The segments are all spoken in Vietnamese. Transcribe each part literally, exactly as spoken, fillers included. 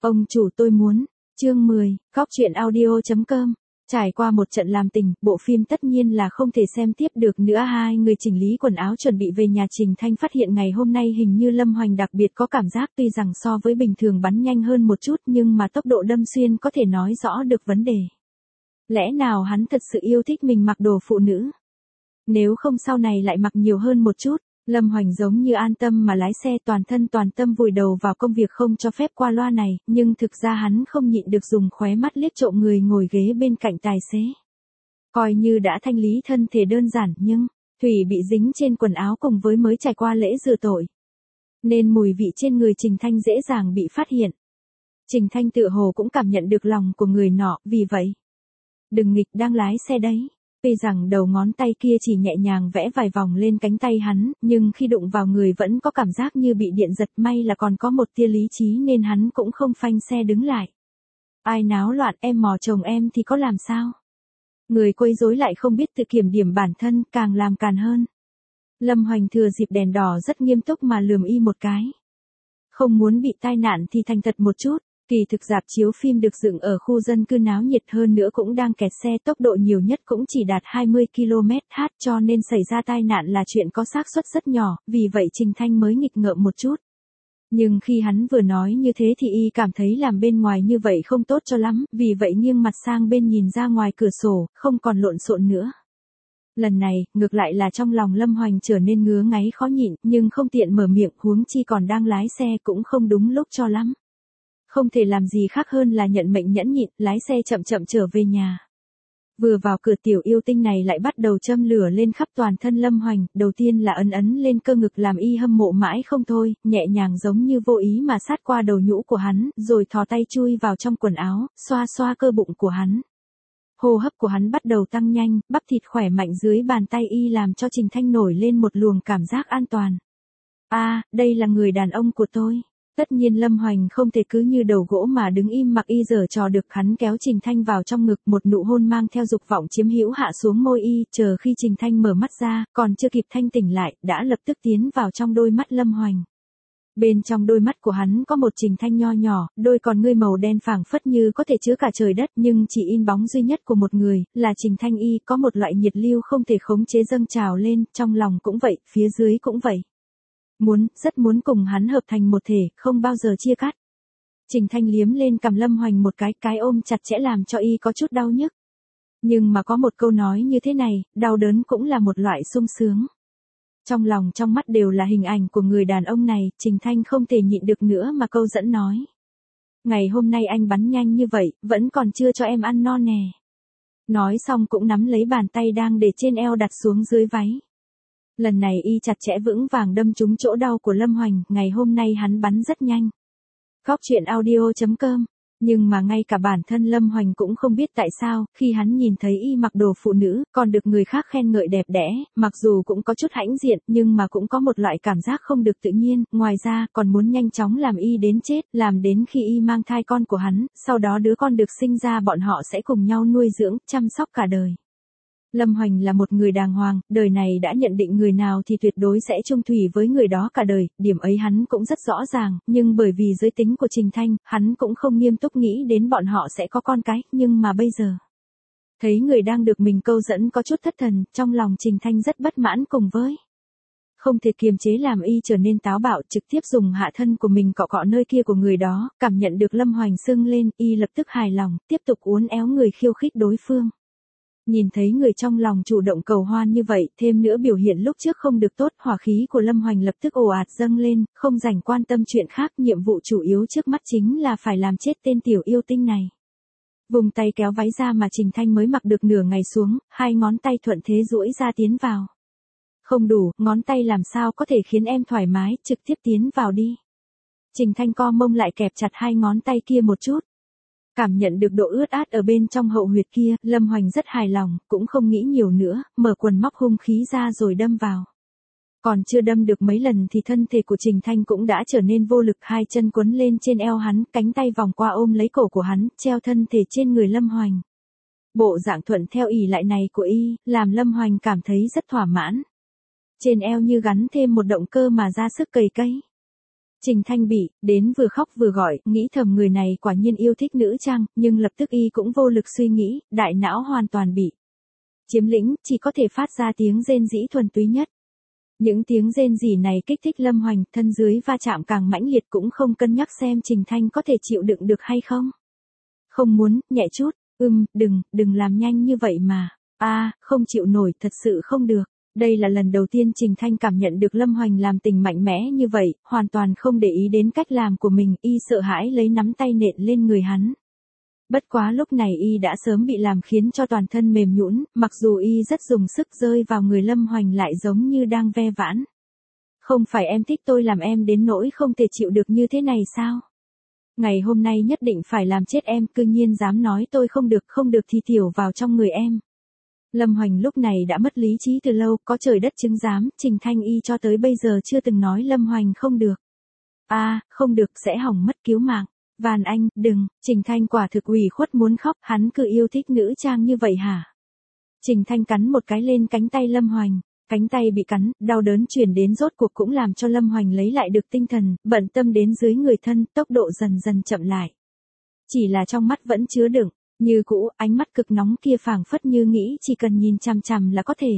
Ông chủ tôi muốn. Chương mười, Góc truyện audio chấm com. Trải qua một trận làm tình, bộ phim tất nhiên là không thể xem tiếp được nữa. Hai người chỉnh lý quần áo chuẩn bị về nhà. Trình Thanh phát hiện ngày hôm nay hình như Lâm Hoành đặc biệt có cảm giác, tuy rằng so với bình thường bắn nhanh hơn một chút nhưng mà tốc độ đâm xuyên có thể nói rõ được vấn đề. Lẽ nào hắn thật sự yêu thích mình mặc đồ phụ nữ? Nếu không sau này lại mặc nhiều hơn một chút. Lâm Hoành giống như an tâm mà lái xe, toàn thân toàn tâm vùi đầu vào công việc, không cho phép qua loa này, nhưng thực ra hắn không nhịn được dùng khóe mắt liếc trộm người ngồi ghế bên cạnh tài xế. Coi như đã thanh lý thân thể đơn giản nhưng, thủy bị dính trên quần áo cùng với mới trải qua lễ rửa tội, nên mùi vị trên người Trình Thanh dễ dàng bị phát hiện. Trình Thanh tự hồ cũng cảm nhận được lòng của người nọ, vì vậy. Đừng nghịch, đang lái xe đấy. Tuy rằng đầu ngón tay kia chỉ nhẹ nhàng vẽ vài vòng lên cánh tay hắn, nhưng khi đụng vào người vẫn có cảm giác như bị điện giật, may là còn có một tia lý trí nên hắn cũng không phanh xe đứng lại. Ai náo loạn, em mò chồng em thì có làm sao? Người quấy rối lại không biết tự kiểm điểm bản thân, càng làm càn hơn. Lâm Hoành thừa dịp đèn đỏ rất nghiêm túc mà lườm y một cái. Không muốn bị tai nạn thì thành thật một chút. Kỳ thực rạp chiếu phim được dựng ở khu dân cư náo nhiệt, hơn nữa cũng đang kẹt xe, tốc độ nhiều nhất cũng chỉ đạt hai mươi ki lô mét trên giờ, cho nên xảy ra tai nạn là chuyện có xác suất rất nhỏ, vì vậy Trình Thanh mới nghịch ngợm một chút. Nhưng khi hắn vừa nói như thế thì y cảm thấy làm bên ngoài như vậy không tốt cho lắm, vì vậy nghiêng mặt sang bên nhìn ra ngoài cửa sổ, không còn lộn xộn nữa. Lần này, ngược lại là trong lòng Lâm Hoành trở nên ngứa ngáy khó nhịn, nhưng không tiện mở miệng, huống chi còn đang lái xe cũng không đúng lúc cho lắm. Không thể làm gì khác hơn là nhận mệnh nhẫn nhịn, lái xe chậm chậm trở về nhà. Vừa vào cửa, tiểu yêu tinh này lại bắt đầu châm lửa lên khắp toàn thân Lâm Hoành, đầu tiên là ấn ấn lên cơ ngực làm y hâm mộ mãi không thôi, nhẹ nhàng giống như vô ý mà sát qua đầu nhũ của hắn, rồi thò tay chui vào trong quần áo, xoa xoa cơ bụng của hắn. Hô hấp của hắn bắt đầu tăng nhanh, bắp thịt khỏe mạnh dưới bàn tay y làm cho Trình Thanh nổi lên một luồng cảm giác an toàn. A, à, đây là người đàn ông của tôi. Tất nhiên Lâm Hoành không thể cứ như đầu gỗ mà đứng im mặc y giở trò được, hắn kéo Trình Thanh vào trong ngực, một nụ hôn mang theo dục vọng chiếm hữu hạ xuống môi y, chờ khi Trình Thanh mở mắt ra, còn chưa kịp thanh tỉnh lại, đã lập tức tiến vào trong đôi mắt Lâm Hoành. Bên trong đôi mắt của hắn có một Trình Thanh nho nhỏ, đôi con ngươi màu đen phảng phất như có thể chứa cả trời đất, nhưng chỉ in bóng duy nhất của một người, là Trình Thanh y, có một loại nhiệt lưu không thể khống chế dâng trào lên, trong lòng cũng vậy, phía dưới cũng vậy. Muốn, rất muốn cùng hắn hợp thành một thể, không bao giờ chia cắt. Trình Thanh liếm lên cằm Lâm Hoành một cái, cái ôm chặt chẽ làm cho y có chút đau nhức. Nhưng mà có một câu nói như thế này, đau đớn cũng là một loại sung sướng. Trong lòng trong mắt đều là hình ảnh của người đàn ông này, Trình Thanh không thể nhịn được nữa mà câu dẫn nói. Ngày hôm nay anh bắn nhanh như vậy, vẫn còn chưa cho em ăn no nè. Nói xong cũng nắm lấy bàn tay đang để trên eo đặt xuống dưới váy. Lần này y chặt chẽ vững vàng đâm trúng chỗ đau của Lâm Hoành, ngày hôm nay hắn bắn rất nhanh. Góc truyện audio chấm com. Nhưng mà ngay cả bản thân Lâm Hoành cũng không biết tại sao, khi hắn nhìn thấy y mặc đồ phụ nữ, còn được người khác khen ngợi đẹp đẽ, mặc dù cũng có chút hãnh diện, nhưng mà cũng có một loại cảm giác không được tự nhiên, ngoài ra còn muốn nhanh chóng làm y đến chết, làm đến khi y mang thai con của hắn, sau đó đứa con được sinh ra bọn họ sẽ cùng nhau nuôi dưỡng, chăm sóc cả đời. Lâm Hoành là một người đàng hoàng, đời này đã nhận định người nào thì tuyệt đối sẽ chung thủy với người đó cả đời, điểm ấy hắn cũng rất rõ ràng, nhưng bởi vì giới tính của Trình Thanh, hắn cũng không nghiêm túc nghĩ đến bọn họ sẽ có con cái, nhưng mà bây giờ. Thấy người đang được mình câu dẫn có chút thất thần, trong lòng Trình Thanh rất bất mãn cùng với. Không thể kiềm chế làm y trở nên táo bạo, trực tiếp dùng hạ thân của mình cọ cọ nơi kia của người đó, cảm nhận được Lâm Hoành sưng lên, y lập tức hài lòng, tiếp tục uốn éo người khiêu khích đối phương. Nhìn thấy người trong lòng chủ động cầu hoan như vậy, thêm nữa biểu hiện lúc trước không được tốt, hỏa khí của Lâm Hoành lập tức ồ ạt dâng lên, không rảnh quan tâm chuyện khác, nhiệm vụ chủ yếu trước mắt chính là phải làm chết tên tiểu yêu tinh này. Vùng tay kéo váy ra mà Trình Thanh mới mặc được nửa ngày xuống, hai ngón tay thuận thế duỗi ra tiến vào. Không đủ, ngón tay làm sao có thể khiến em thoải mái, trực tiếp tiến vào đi. Trình Thanh co mông lại kẹp chặt hai ngón tay kia một chút. Cảm nhận được độ ướt át ở bên trong hậu huyệt kia, Lâm Hoành rất hài lòng, cũng không nghĩ nhiều nữa, mở quần móc hung khí ra rồi đâm vào. Còn chưa đâm được mấy lần thì thân thể của Trình Thanh cũng đã trở nên vô lực, hai chân quấn lên trên eo hắn, cánh tay vòng qua ôm lấy cổ của hắn, treo thân thể trên người Lâm Hoành. Bộ dạng thuận theo ỷ lại này của y, làm Lâm Hoành cảm thấy rất thỏa mãn. Trên eo như gắn thêm một động cơ mà ra sức cày cấy. Trình Thanh bị, đến vừa khóc vừa gọi, nghĩ thầm người này quả nhiên yêu thích nữ trang, nhưng lập tức y cũng vô lực suy nghĩ, đại não hoàn toàn bị chiếm lĩnh, chỉ có thể phát ra tiếng rên rỉ thuần túy nhất. Những tiếng rên rỉ này kích thích Lâm Hoành, thân dưới va chạm càng mãnh liệt, cũng không cân nhắc xem Trình Thanh có thể chịu đựng được hay không. Không muốn, nhẹ chút, ưm, đừng, đừng làm nhanh như vậy mà. A, không chịu nổi, thật sự không được. Đây là lần đầu tiên Trình Thanh cảm nhận được Lâm Hoành làm tình mạnh mẽ như vậy, hoàn toàn không để ý đến cách làm của mình, y sợ hãi lấy nắm tay nện lên người hắn. Bất quá lúc này y đã sớm bị làm khiến cho toàn thân mềm nhũn, mặc dù y rất dùng sức, rơi vào người Lâm Hoành lại giống như đang ve vãn. Không phải em thích tôi làm em đến nỗi không thể chịu được như thế này sao? Ngày hôm nay nhất định phải làm chết em, cư nhiên dám nói tôi không được, không được thì tiểu vào trong người em. Lâm Hoành lúc này đã mất lý trí từ lâu, có trời đất chứng giám, Trình Thanh y cho tới bây giờ chưa từng nói Lâm Hoành không được. A, à, không được, sẽ hỏng mất cứu mạng. Van anh, đừng, Trình Thanh quả thực ủy khuất muốn khóc, hắn cứ yêu thích nữ trang như vậy hả? Trình Thanh cắn một cái lên cánh tay Lâm Hoành, cánh tay bị cắn, đau đớn truyền đến rốt cuộc cũng làm cho Lâm Hoành lấy lại được tinh thần, bận tâm đến dưới người thân, tốc độ dần dần chậm lại. Chỉ là trong mắt vẫn chứa đựng, như cũ, ánh mắt cực nóng kia phảng phất như nghĩ chỉ cần nhìn chằm chằm là có thể.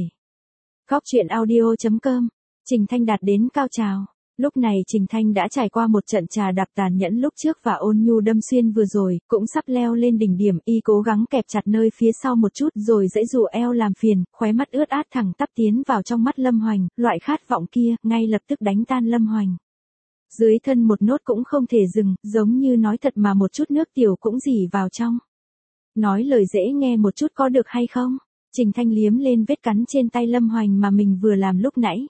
Góc truyện audio chấm com, Trình Thanh đạt đến cao trào. Lúc này Trình Thanh đã trải qua một trận trà đạp tàn nhẫn lúc trước và ôn nhu đâm xuyên vừa rồi, cũng sắp leo lên đỉnh điểm, y cố gắng kẹp chặt nơi phía sau một chút rồi giãy giụa eo làm phiền, khóe mắt ướt át thẳng tắp tiến vào trong mắt Lâm Hoành, loại khát vọng kia, ngay lập tức đánh tan Lâm Hoành. Dưới thân một nốt cũng không thể dừng, giống như nói thật mà một chút nước tiểu cũng rỉ vào trong. Nói lời dễ nghe một chút có được hay không? Trình Thanh liếm lên vết cắn trên tay Lâm Hoành mà mình vừa làm lúc nãy.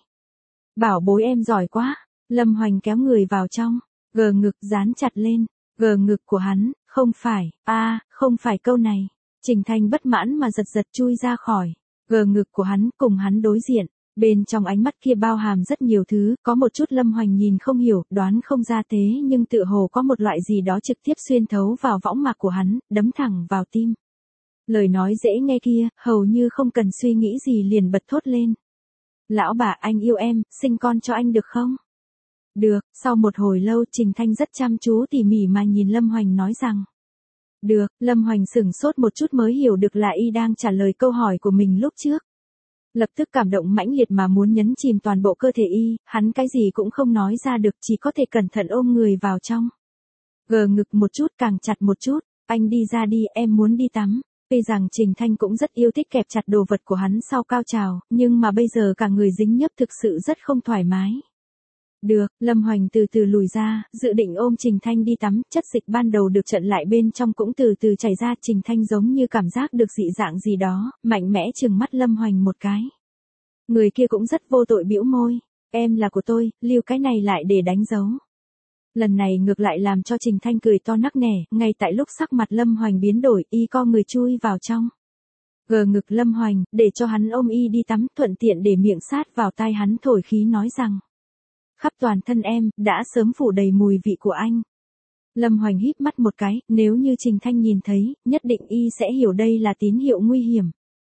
Bảo bối em giỏi quá. Lâm Hoành kéo người vào trong, gờ ngực dán chặt lên, gờ ngực của hắn, không phải, a, à, không phải câu này. Trình Thanh bất mãn mà giật giật chui ra khỏi, gờ ngực của hắn, cùng hắn đối diện, bên trong ánh mắt kia bao hàm rất nhiều thứ, có một chút Lâm Hoành nhìn không hiểu, đoán không ra thế nhưng tựa hồ có một loại gì đó trực tiếp xuyên thấu vào võng mạc của hắn, đấm thẳng vào tim. Lời nói dễ nghe kia, hầu như không cần suy nghĩ gì liền bật thốt lên. Lão bà, anh yêu em, sinh con cho anh được không? Được, sau một hồi lâu Trình Thanh rất chăm chú tỉ mỉ mà nhìn Lâm Hoành nói rằng. Được, Lâm Hoành sửng sốt một chút mới hiểu được là y đang trả lời câu hỏi của mình lúc trước. Lập tức cảm động mãnh liệt mà muốn nhấn chìm toàn bộ cơ thể y, hắn cái gì cũng không nói ra được, chỉ có thể cẩn thận ôm người vào trong. Gờ ngực một chút, càng chặt một chút, anh đi ra đi, em muốn đi tắm. Tuy rằng Trình Thanh cũng rất yêu thích kẹp chặt đồ vật của hắn sau cao trào, nhưng mà bây giờ cả người dính nhấp thực sự rất không thoải mái. Được, Lâm Hoành từ từ lùi ra, dự định ôm Trình Thanh đi tắm, chất dịch ban đầu được trận lại bên trong cũng từ từ chảy ra, Trình Thanh giống như cảm giác được dị dạng gì đó, mạnh mẽ trừng mắt Lâm Hoành một cái. Người kia cũng rất vô tội bĩu môi, em là của tôi, lưu cái này lại để đánh dấu. Lần này ngược lại làm cho Trình Thanh cười to nắc nẻ, ngay tại lúc sắc mặt Lâm Hoành biến đổi, y co người chui vào trong. Gờ ngực Lâm Hoành, để cho hắn ôm y đi tắm, thuận tiện để miệng sát vào tai hắn thổi khí nói rằng. Khắp toàn thân em, đã sớm phủ đầy mùi vị của anh. Lâm Hoành híp mắt một cái, nếu như Trình Thanh nhìn thấy, nhất định y sẽ hiểu đây là tín hiệu nguy hiểm.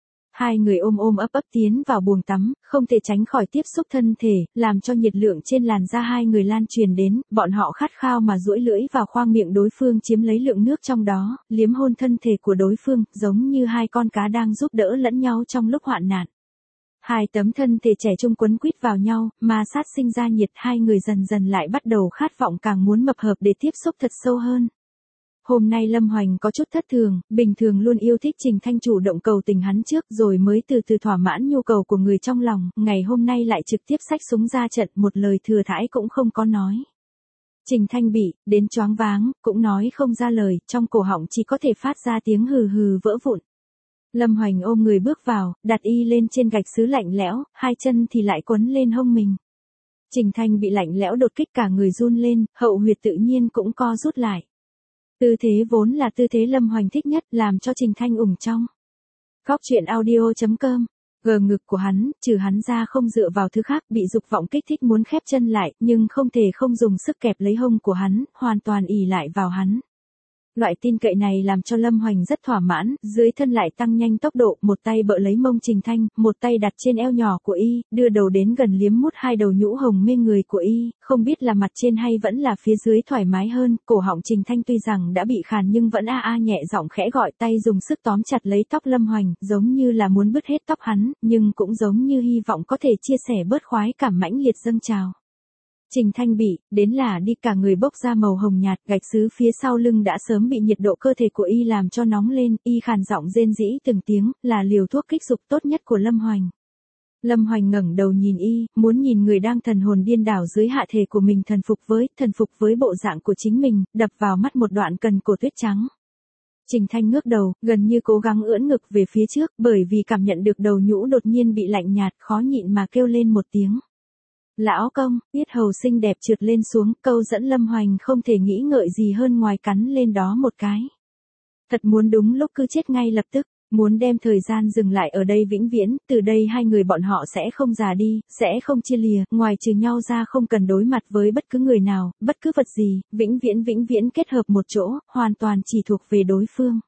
Hai người ôm ôm ấp ấp tiến vào buồng tắm, không thể tránh khỏi tiếp xúc thân thể, làm cho nhiệt lượng trên làn da hai người lan truyền đến, bọn họ khát khao mà duỗi lưỡi vào khoang miệng đối phương chiếm lấy lượng nước trong đó, liếm hôn thân thể của đối phương, giống như hai con cá đang giúp đỡ lẫn nhau trong lúc hoạn nạn. Hai tấm thân thể trẻ trung quấn quýt vào nhau, mà sát sinh ra nhiệt, hai người dần dần lại bắt đầu khát vọng càng muốn mập hợp để tiếp xúc thật sâu hơn. Hôm nay Lâm Hoành có chút thất thường, bình thường luôn yêu thích Trình Thanh chủ động cầu tình hắn trước rồi mới từ từ thỏa mãn nhu cầu của người trong lòng, ngày hôm nay lại trực tiếp xách súng ra trận, một lời thừa thãi cũng không có nói. Trình Thanh bị, đến choáng váng, cũng nói không ra lời, trong cổ họng chỉ có thể phát ra tiếng hừ hừ vỡ vụn. Lâm Hoành ôm người bước vào, đặt y lên trên gạch sứ lạnh lẽo, hai chân thì lại quấn lên hông mình. Trình Thanh bị lạnh lẽo đột kích cả người run lên, hậu huyệt tự nhiên cũng co rút lại. Tư thế vốn là tư thế Lâm Hoành thích nhất, làm cho Trình Thanh ủng trong. Góc truyện audio chấm com, gờ ngực của hắn, trừ hắn ra không dựa vào thứ khác, bị dục vọng kích thích muốn khép chân lại, nhưng không thể không dùng sức kẹp lấy hông của hắn, hoàn toàn ỷ lại vào hắn. Loại tin cậy này làm cho Lâm Hoành rất thỏa mãn, dưới thân lại tăng nhanh tốc độ, một tay bợ lấy mông Trình Thanh, một tay đặt trên eo nhỏ của y, đưa đầu đến gần liếm mút hai đầu nhũ hồng mê người của y, không biết là mặt trên hay vẫn là phía dưới thoải mái hơn, cổ họng Trình Thanh tuy rằng đã bị khàn nhưng vẫn a a nhẹ giọng khẽ gọi, tay dùng sức tóm chặt lấy tóc Lâm Hoành, giống như là muốn bứt hết tóc hắn, nhưng cũng giống như hy vọng có thể chia sẻ bớt khoái cảm mãnh liệt dâng trào. Trình Thanh bị, đến là đi cả người bốc ra màu hồng nhạt, gạch xứ phía sau lưng đã sớm bị nhiệt độ cơ thể của y làm cho nóng lên, y khàn giọng rên rỉ từng tiếng, là liều thuốc kích dục tốt nhất của Lâm Hoành. Lâm Hoành ngẩng đầu nhìn y, muốn nhìn người đang thần hồn điên đảo dưới hạ thể của mình thần phục với, thần phục với bộ dạng của chính mình, đập vào mắt một đoạn cần cổ tuyết trắng. Trình Thanh ngước đầu, gần như cố gắng ưỡn ngực về phía trước, bởi vì cảm nhận được đầu nhũ đột nhiên bị lạnh nhạt, khó nhịn mà kêu lên một tiếng. Lão công, yết hầu xinh đẹp trượt lên xuống, câu dẫn Lâm Hoành không thể nghĩ ngợi gì hơn ngoài cắn lên đó một cái. Thật muốn đúng lúc cứ chết ngay lập tức, muốn đem thời gian dừng lại ở đây vĩnh viễn, từ đây hai người bọn họ sẽ không già đi, sẽ không chia lìa, ngoài trừ nhau ra không cần đối mặt với bất cứ người nào, bất cứ vật gì, vĩnh viễn vĩnh viễn kết hợp một chỗ, hoàn toàn chỉ thuộc về đối phương.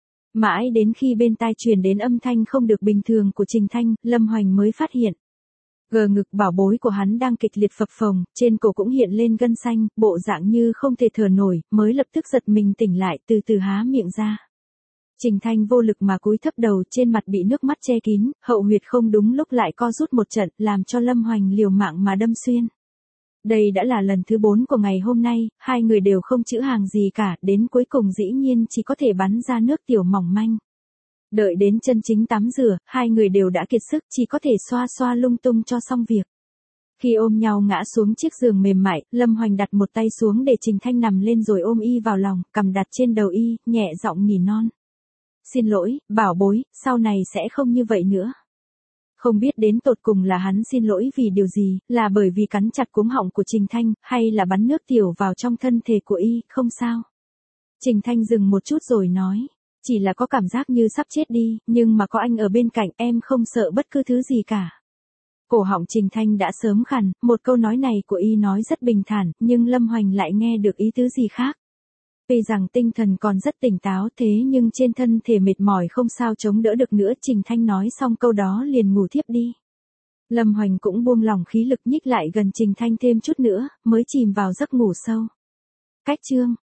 Mãi đến khi bên tai truyền đến âm thanh không được bình thường của Trình Thanh, Lâm Hoành mới phát hiện. Gờ ngực bảo bối của hắn đang kịch liệt phập phồng, trên cổ cũng hiện lên gân xanh, bộ dạng như không thể thở nổi, mới lập tức giật mình tỉnh lại, từ từ há miệng ra. Trình Thanh vô lực mà cúi thấp đầu, trên mặt bị nước mắt che kín, hậu huyệt không đúng lúc lại co rút một trận, làm cho Lâm Hoành liều mạng mà đâm xuyên. Đây đã là lần thứ bốn của ngày hôm nay, hai người đều không chữ hàng gì cả, đến cuối cùng dĩ nhiên chỉ có thể bắn ra nước tiểu mỏng manh. Đợi đến chân chính tắm rửa, hai người đều đã kiệt sức, chỉ có thể xoa xoa lung tung cho xong việc. Khi ôm nhau ngã xuống chiếc giường mềm mại, Lâm Hoành đặt một tay xuống để Trình Thanh nằm lên rồi ôm y vào lòng, cầm đặt trên đầu y, nhẹ giọng nỉ non. Xin lỗi, bảo bối, sau này sẽ không như vậy nữa. Không biết đến tột cùng là hắn xin lỗi vì điều gì, là bởi vì cắn chặt cuống họng của Trình Thanh, hay là bắn nước tiểu vào trong thân thể của y, không sao. Trình Thanh dừng một chút rồi nói. Chỉ là có cảm giác như sắp chết đi, nhưng mà có anh ở bên cạnh em không sợ bất cứ thứ gì cả. Cổ họng Trình Thanh đã sớm khàn, một câu nói này của y nói rất bình thản, nhưng Lâm Hoành lại nghe được ý tứ gì khác. Tuy rằng tinh thần còn rất tỉnh táo thế nhưng trên thân thể mệt mỏi không sao chống đỡ được nữa, Trình Thanh nói xong câu đó liền ngủ thiếp đi. Lâm Hoành cũng buông lỏng khí lực nhích lại gần Trình Thanh thêm chút nữa, mới chìm vào giấc ngủ sâu. Cách chương